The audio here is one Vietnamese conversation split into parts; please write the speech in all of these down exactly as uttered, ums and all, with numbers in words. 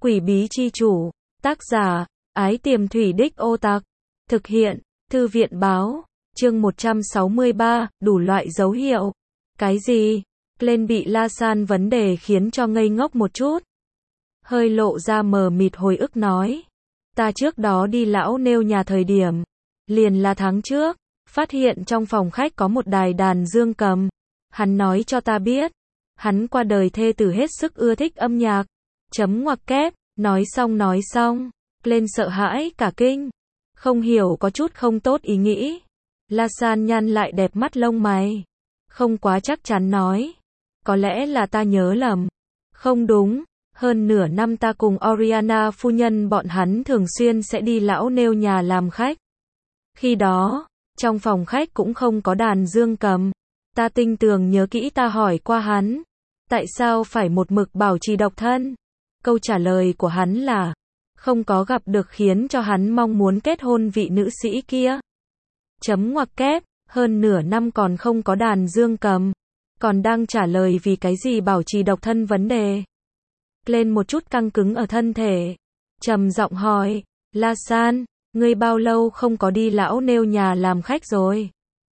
Quỷ bí chi chủ, tác giả, Ái Tiềm Thủy Đích Ô Tặc, thực hiện, Thư viện báo, chương một trăm sáu mươi ba, đủ loại dấu hiệu. Cái gì? Lên bị La San vấn đề khiến cho ngây ngốc một chút. Hơi lộ ra mờ mịt hồi ức nói. Ta trước đó đi lão nêu nhà thời điểm, liền là tháng trước, phát hiện trong phòng khách có một đài đàn dương cầm. Hắn nói cho ta biết, hắn qua đời thê tử hết sức ưa thích âm nhạc. Chấm ngoặc kép, nói xong nói xong, lên sợ hãi cả kinh. Không hiểu có chút không tốt ý nghĩ. La San nhăn lại đẹp mắt lông mày. Không quá chắc chắn nói. Có lẽ là ta nhớ lầm. Không đúng, hơn nửa năm ta cùng Oriana phu nhân bọn hắn thường xuyên sẽ đi lão nêu nhà làm khách. Khi đó, trong phòng khách cũng không có đàn dương cầm. Ta tinh tường nhớ kỹ ta hỏi qua hắn. Tại sao phải một mực bảo trì độc thân? Câu trả lời của hắn là, không có gặp được khiến cho hắn mong muốn kết hôn vị nữ sĩ kia. Chấm ngoặc kép, hơn nửa năm còn không có đàn dương cầm. Còn đang trả lời vì cái gì bảo trì độc thân vấn đề. Lên một chút căng cứng ở thân thể. Trầm giọng hỏi, La San, ngươi bao lâu không có đi lão nêu nhà làm khách rồi?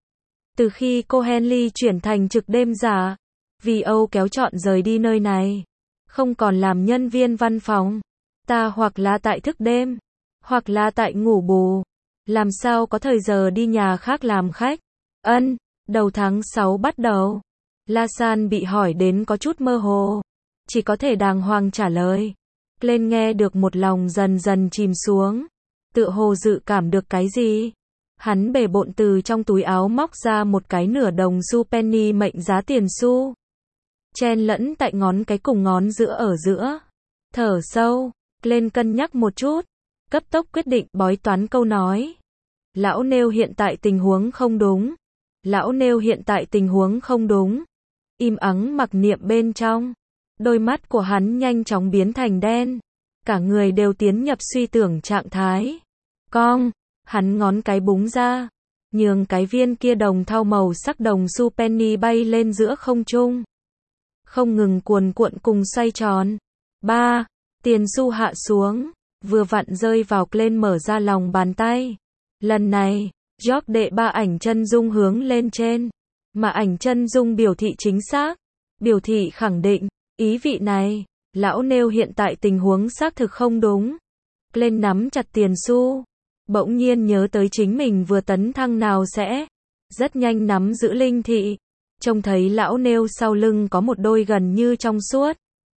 Từ khi cô Henley chuyển thành trực đêm giả, vì Âu kéo chọn rời đi nơi này. Không còn làm nhân viên văn phòng. Ta hoặc là tại thức đêm, hoặc là tại ngủ bù. Làm sao có thời giờ đi nhà khác làm khách? Ân, đầu tháng sáu bắt đầu. La San bị hỏi đến có chút mơ hồ. Chỉ có thể đàng hoàng trả lời. Lên nghe được một lòng dần dần chìm xuống. Tựa hồ dự cảm được cái gì? Hắn bề bộn từ trong túi áo móc ra một cái nửa đồng xu penny mệnh giá tiền xu. Chen lẫn tại ngón cái cùng ngón giữa ở giữa. Thở sâu, lên cân nhắc một chút. Cấp tốc quyết định bói toán câu nói. Lão nêu hiện tại tình huống không đúng. Lão nêu hiện tại tình huống không đúng. Im ắng mặc niệm bên trong. Đôi mắt của hắn nhanh chóng biến thành đen. Cả người đều tiến nhập suy tưởng trạng thái. Cong, hắn ngón cái búng ra. Nhường cái viên kia đồng thau màu sắc đồng xu penny bay lên giữa không trung. Không ngừng cuồn cuộn cùng xoay tròn. Ba, tiền xu hạ xuống. Vừa vặn rơi vào lên mở ra lòng bàn tay. Lần này, George đệ ba ảnh chân dung hướng lên trên. Mà ảnh chân dung biểu thị chính xác. Biểu thị khẳng định. Ý vị này, lão nêu hiện tại tình huống xác thực không đúng. Lên nắm chặt tiền xu. Bỗng nhiên nhớ tới chính mình vừa tấn thăng nào sẽ. Rất nhanh nắm giữ linh thị. Trông thấy lão nêu sau lưng có một đôi gần như trong suốt.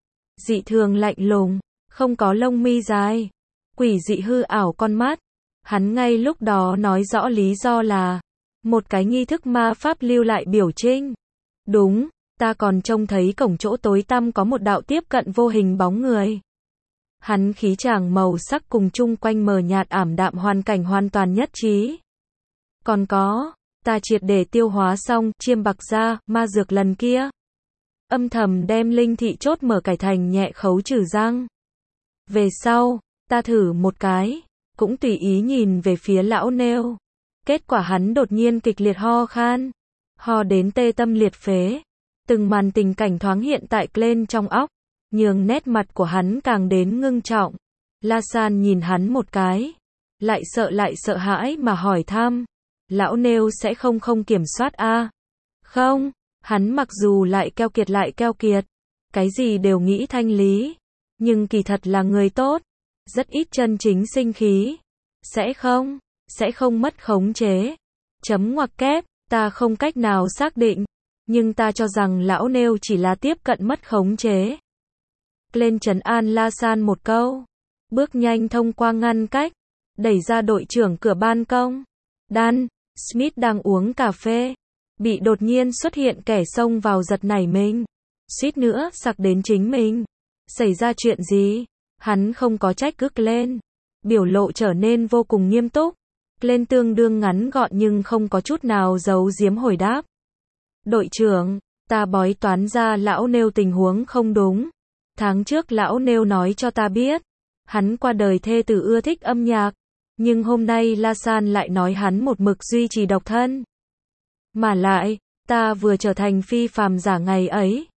Dị thường lạnh lùng. Không có lông mi dài. Quỷ dị hư ảo con mắt. Hắn ngay lúc đó nói rõ lý do là một cái nghi thức ma pháp lưu lại biểu trinh. Đúng, ta còn trông thấy cổng chỗ tối tăm có một đạo tiếp cận vô hình bóng người. Hắn khí chàng màu sắc cùng chung quanh mờ nhạt ảm đạm hoàn cảnh hoàn toàn nhất trí. Còn có, ta triệt để tiêu hóa xong chiêm bạc ra, ma dược lần kia. Âm thầm đem linh thị chốt mở cải thành nhẹ khấu trừ răng. Về sau, ta thử một cái, cũng tùy ý nhìn về phía lão nêu. Kết quả hắn đột nhiên kịch liệt ho khan. Ho đến tê tâm liệt phế. Từng màn tình cảnh thoáng hiện tại lên trong óc. Nhường nét mặt của hắn càng đến ngưng trọng. La San nhìn hắn một cái. Lại sợ lại sợ hãi mà hỏi thăm. Lão nêu sẽ không không kiểm soát a à? Không, hắn mặc dù lại keo kiệt lại keo kiệt. Cái gì đều nghĩ thanh lý. Nhưng kỳ thật là người tốt. Rất ít chân chính sinh khí. Sẽ không, sẽ không mất khống chế. Chấm ngoặc kép, ta không cách nào xác định. Nhưng ta cho rằng lão nêu chỉ là tiếp cận mất khống chế. Lên trấn an La San một câu. Bước nhanh thông qua ngăn cách. Đẩy ra đội trưởng cửa ban công. Dan, Smith đang uống cà phê. Bị đột nhiên xuất hiện kẻ xông vào giật nảy mình. Suýt nữa sặc đến chính mình. Xảy ra chuyện gì? Hắn không có trách cứ lên. Biểu lộ trở nên vô cùng nghiêm túc. Lên tương đương ngắn gọn nhưng không có chút nào giấu giếm hồi đáp. Đội trưởng, ta bói toán ra lão nêu tình huống không đúng. Tháng trước lão nêu nói cho ta biết. Hắn qua đời thê tử ưa thích âm nhạc. Nhưng hôm nay La San lại nói hắn một mực duy trì độc thân. Mà lại, ta vừa trở thành phi phàm giả ngày ấy.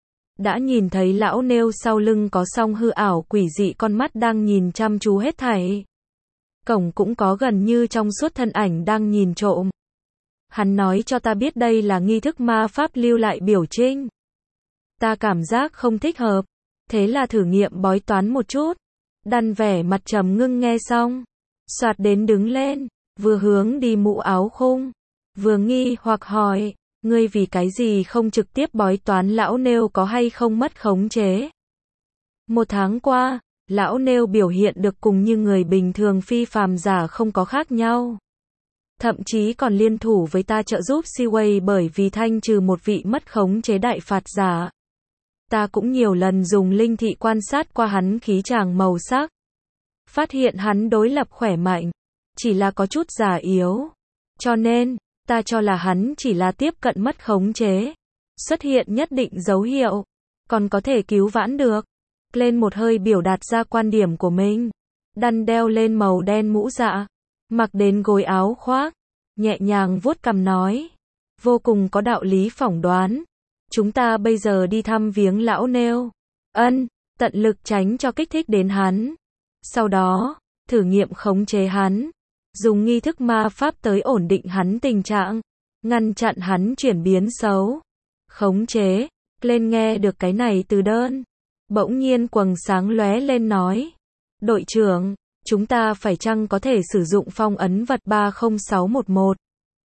đã nhìn thấy lão nêu sau lưng có song hư ảo quỷ dị con mắt đang nhìn chăm chú hết thảy. Cổng cũng có gần như trong suốt thân ảnh đang nhìn trộm. Hắn nói cho ta biết đây là nghi thức ma pháp lưu lại biểu trinh. Ta cảm giác không thích hợp, thế là thử nghiệm bói toán một chút. Đan vẻ mặt trầm ngưng nghe xong, soạt đến đứng lên, vừa hướng đi mũ áo khung, vừa nghi hoặc hỏi, ngươi vì cái gì không trực tiếp bói toán lão nêu có hay không mất khống chế. Một tháng qua, lão nêu biểu hiện được cùng như người bình thường phi phàm giả không có khác nhau. Thậm chí còn liên thủ với ta trợ giúp Seaway bởi vì thanh trừ một vị mất khống chế đại phạt giả. Ta cũng nhiều lần dùng linh thị quan sát qua hắn khí chàng màu sắc. Phát hiện hắn đối lập khỏe mạnh, chỉ là có chút già yếu. Cho nên, ta cho là hắn chỉ là tiếp cận mất khống chế. Xuất hiện nhất định dấu hiệu, còn có thể cứu vãn được. Lên một hơi biểu đạt ra quan điểm của mình. Đan đeo lên màu đen mũ dạ, mặc đến gối áo khoác, nhẹ nhàng vuốt cằm nói. Vô cùng có đạo lý phỏng đoán. Chúng ta bây giờ đi thăm viếng lão nêu. Ân, tận lực tránh cho kích thích đến hắn. Sau đó, thử nghiệm khống chế hắn. Dùng nghi thức ma pháp tới ổn định hắn tình trạng. Ngăn chặn hắn chuyển biến xấu. Khống chế. Lên nghe được cái này từ đơn. Bỗng nhiên quầng sáng lóe lên nói. Đội trưởng, chúng ta phải chăng có thể sử dụng phong ấn vật ba không sáu một một?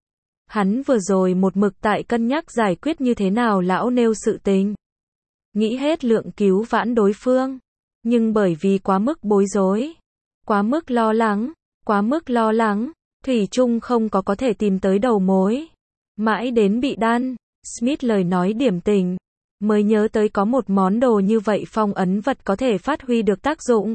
Hắn vừa rồi một mực tại cân nhắc giải quyết như thế nào lão nêu sự tình. Nghĩ hết lượng cứu vãn đối phương. Nhưng bởi vì quá mức bối rối, quá mức lo lắng, quá mức lo lắng, thủy chung không có có thể tìm tới đầu mối. Mãi đến bị Đan Smith lời nói điểm tình, mới nhớ tới có một món đồ như vậy phong ấn vật có thể phát huy được tác dụng.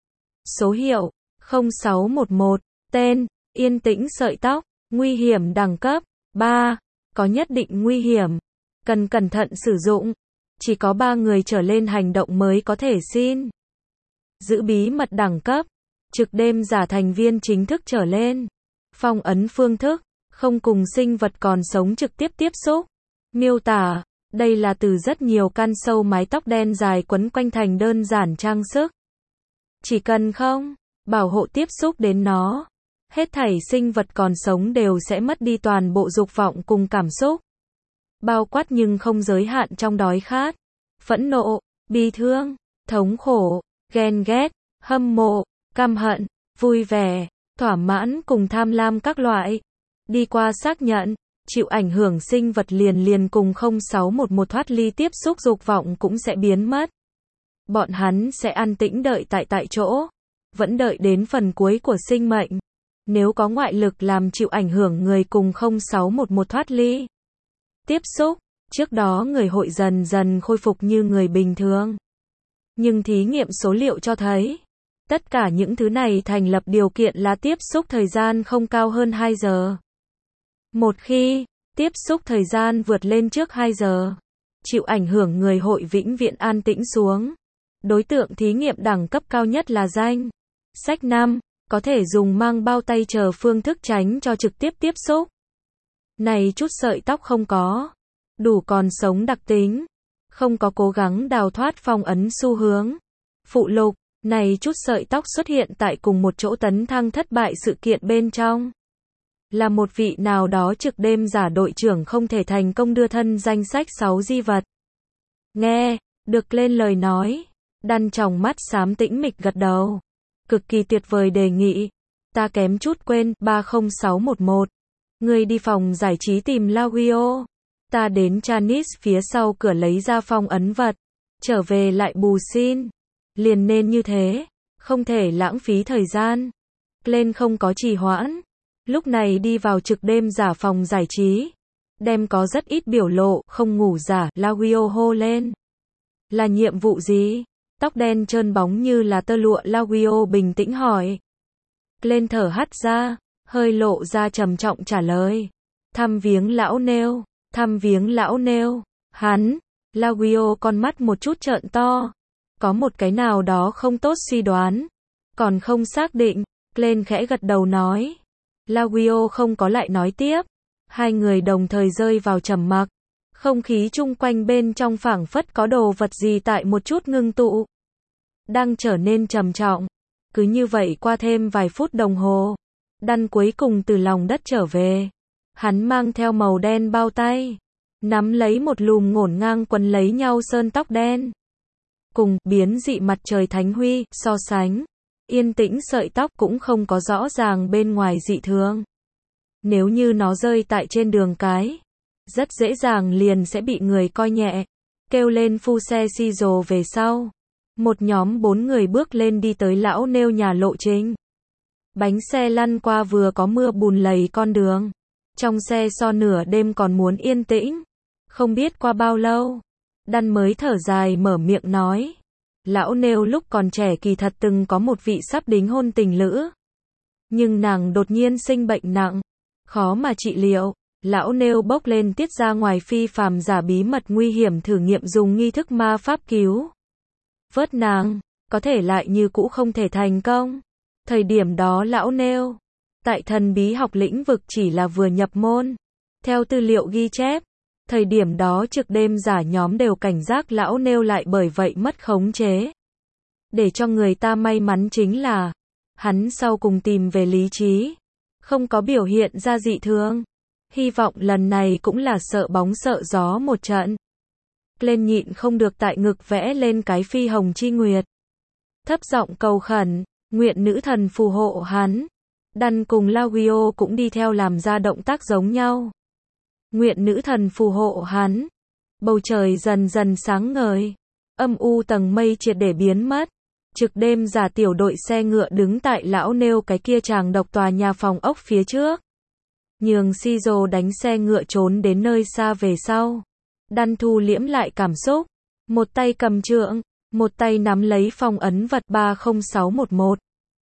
Số hiệu không sáu một một, tên yên tĩnh sợi tóc, nguy hiểm đẳng cấp ba, có nhất định nguy hiểm, cần cẩn thận sử dụng, chỉ có ba người trở lên hành động mới có thể xin. Giữ bí mật đẳng cấp, trực đêm giả thành viên chính thức trở lên. Phong ấn phương thức, không cùng sinh vật còn sống trực tiếp tiếp xúc. Miêu tả, đây là từ rất nhiều căn sâu mái tóc đen dài quấn quanh thành đơn giản trang sức. Chỉ cần không bảo hộ tiếp xúc đến nó, hết thảy sinh vật còn sống đều sẽ mất đi toàn bộ dục vọng cùng cảm xúc. Bao quát nhưng không giới hạn trong đói khát, phẫn nộ, bi thương, thống khổ, ghen ghét, hâm mộ, căm hận, vui vẻ, thỏa mãn cùng tham lam các loại. Đi qua xác nhận, chịu ảnh hưởng sinh vật liền liền cùng không sáu một một thoát ly tiếp xúc dục vọng cũng sẽ biến mất. Bọn hắn sẽ an tĩnh đợi tại tại chỗ, vẫn đợi đến phần cuối của sinh mệnh. Nếu có ngoại lực làm chịu ảnh hưởng người cùng không sáu một một thoát ly tiếp xúc, trước đó người hội dần dần khôi phục như người bình thường. Nhưng thí nghiệm số liệu cho thấy, tất cả những thứ này thành lập điều kiện là tiếp xúc thời gian không cao hơn hai giờ. Một khi tiếp xúc thời gian vượt lên trước hai giờ, chịu ảnh hưởng người hội vĩnh viễn an tĩnh xuống. Đối tượng thí nghiệm đẳng cấp cao nhất là danh sách năm, có thể dùng mang bao tay chờ phương thức tránh cho trực tiếp tiếp xúc. Này chút sợi tóc không có đủ còn sống đặc tính, không có cố gắng đào thoát phong ấn xu hướng. Phụ lục, này chút sợi tóc xuất hiện tại cùng một chỗ tấn thăng thất bại sự kiện bên trong. Là một vị nào đó trực đêm giả đội trưởng không thể thành công đưa thân danh sách sáu di vật. Nghe được lên lời nói, Đan tròng mắt xám tĩnh mịch gật đầu. Cực kỳ tuyệt vời đề nghị. Ta kém chút quên, ba không sáu một một. Ngươi đi phòng giải trí tìm Lawio. Ta đến Janice phía sau cửa lấy ra phong ấn vật. Trở về lại bù xin. Liền nên như thế. Không thể lãng phí thời gian. Lên không có trì hoãn. Lúc này đi vào trực đêm giả phòng giải trí. Đem có rất ít biểu lộ, không ngủ giả, Lawio hô lên. Là nhiệm vụ gì? Tóc đen trơn bóng như là tơ lụa Lawio bình tĩnh hỏi. Lên thở hắt ra, hơi lộ ra trầm trọng trả lời. Thăm viếng lão nêu, thăm viếng lão nêu, hắn, Lawio con mắt một chút trợn to. Có một cái nào đó không tốt suy đoán. Còn không xác định, lên khẽ gật đầu nói. Lawio không có lại nói tiếp. Hai người đồng thời rơi vào trầm mặc. Không khí chung quanh bên trong phảng phất có đồ vật gì tại một chút ngưng tụ. Đang trở nên trầm trọng. Cứ như vậy qua thêm vài phút đồng hồ. Đan cuối cùng từ lòng đất trở về. Hắn mang theo màu đen bao tay. Nắm lấy một lùm ngổn ngang quấn lấy nhau sơn tóc đen. Cùng biến dị mặt trời thánh huy so sánh. Yên tĩnh sợi tóc cũng không có rõ ràng bên ngoài dị thường. Nếu như nó rơi tại trên đường cái, rất dễ dàng liền sẽ bị người coi nhẹ. Kêu lên phu xe xi rồ về sau. Một nhóm bốn người bước lên đi tới lão nêu nhà lộ trình. Bánh xe lăn qua vừa có mưa bùn lầy con đường. Trong xe so nửa đêm còn muốn yên tĩnh. Không biết qua bao lâu, Đan mới thở dài mở miệng nói. Lão nêu lúc còn trẻ kỳ thật từng có một vị sắp đính hôn tình lữ. Nhưng nàng đột nhiên sinh bệnh nặng, khó mà trị liệu. Lão nêu bốc lên tiết ra ngoài phi phàm giả bí mật nguy hiểm thử nghiệm dùng nghi thức ma pháp cứu vớt nàng, có thể lại như cũ không thể thành công. Thời điểm đó lão nêu, tại thần bí học lĩnh vực chỉ là vừa nhập môn. Theo tư liệu ghi chép, thời điểm đó trực đêm giả nhóm đều cảnh giác lão nêu lại bởi vậy mất khống chế. Để cho người ta may mắn chính là, hắn sau cùng tìm về lý trí, không có biểu hiện ra dị thường. Hy vọng lần này cũng là sợ bóng sợ gió một trận. Lên nhịn không được tại ngực vẽ lên cái phi hồng chi nguyệt. Thấp giọng cầu khẩn, nguyện nữ thần phù hộ hắn. Đan cùng Laguio cũng đi theo làm ra động tác giống nhau. Nguyện nữ thần phù hộ hắn. Bầu trời dần dần sáng ngời. Âm u tầng mây triệt để biến mất. Trực đêm giả tiểu đội xe ngựa đứng tại lão nêu cái kia tràng độc tòa nhà phòng ốc phía trước. Nhường Shizo đánh xe ngựa trốn đến nơi xa về sau. Đan thu liễm lại cảm xúc. Một tay cầm trượng, một tay nắm lấy phong ấn vật ba không sáu một một.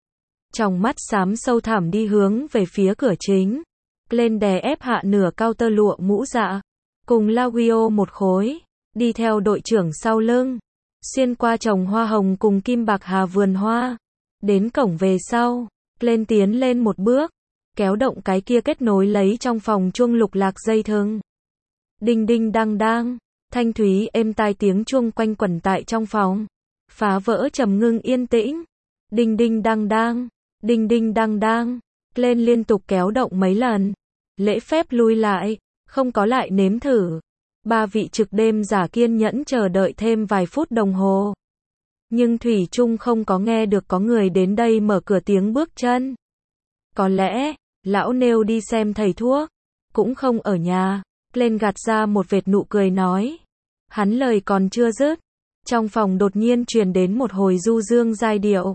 Trong mắt xám sâu thẳm đi hướng về phía cửa chính. Lên đè ép hạ nửa cao tơ lụa mũ dạ. Cùng Laguio một khối. Đi theo đội trưởng sau lưng. Xuyên qua trồng hoa hồng cùng kim bạc hà vườn hoa. Đến cổng về sau. Lên tiến lên một bước. Kéo động cái kia kết nối lấy trong phòng chuông lục lạc dây thừng. Đinh đinh đang đang. Thanh thúy êm tai tiếng chuông quanh quẩn tại trong phòng. Phá vỡ trầm ngưng yên tĩnh. Đinh đinh đang đang. Đinh đinh đang đang. Lên liên tục kéo động mấy lần. Lễ phép lui lại. Không có lại nếm thử. Ba vị trực đêm giả kiên nhẫn chờ đợi thêm vài phút đồng hồ. Nhưng Thủy Trung không có nghe được có người đến đây mở cửa tiếng bước chân. Có lẽ, lão nêu đi xem thầy thuốc. Cũng không ở nhà. Lên gạt ra một vệt nụ cười nói. Hắn lời còn chưa dứt. Trong phòng đột nhiên truyền đến một hồi du dương giai điệu.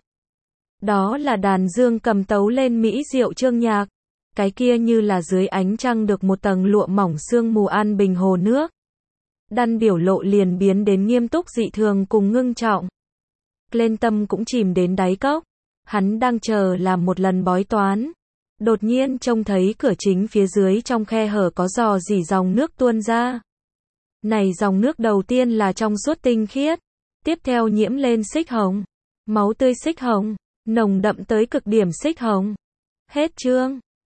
Đó là đàn dương cầm tấu lên mỹ diệu chương nhạc. Cái kia như là dưới ánh trăng được một tầng lụa mỏng sương mù an bình hồ nước. Đan biểu lộ liền biến đến nghiêm túc dị thường cùng ngưng trọng. Lên tâm cũng chìm đến đáy cốc. Hắn đang chờ làm một lần bói toán. Đột nhiên trông thấy cửa chính phía dưới trong khe hở có rò rỉ dòng nước tuôn ra. Này dòng nước đầu tiên là trong suốt tinh khiết. Tiếp theo nhiễm lên xích hồng. Máu tươi xích hồng. Nồng đậm tới cực điểm xích hồng. Hết chương.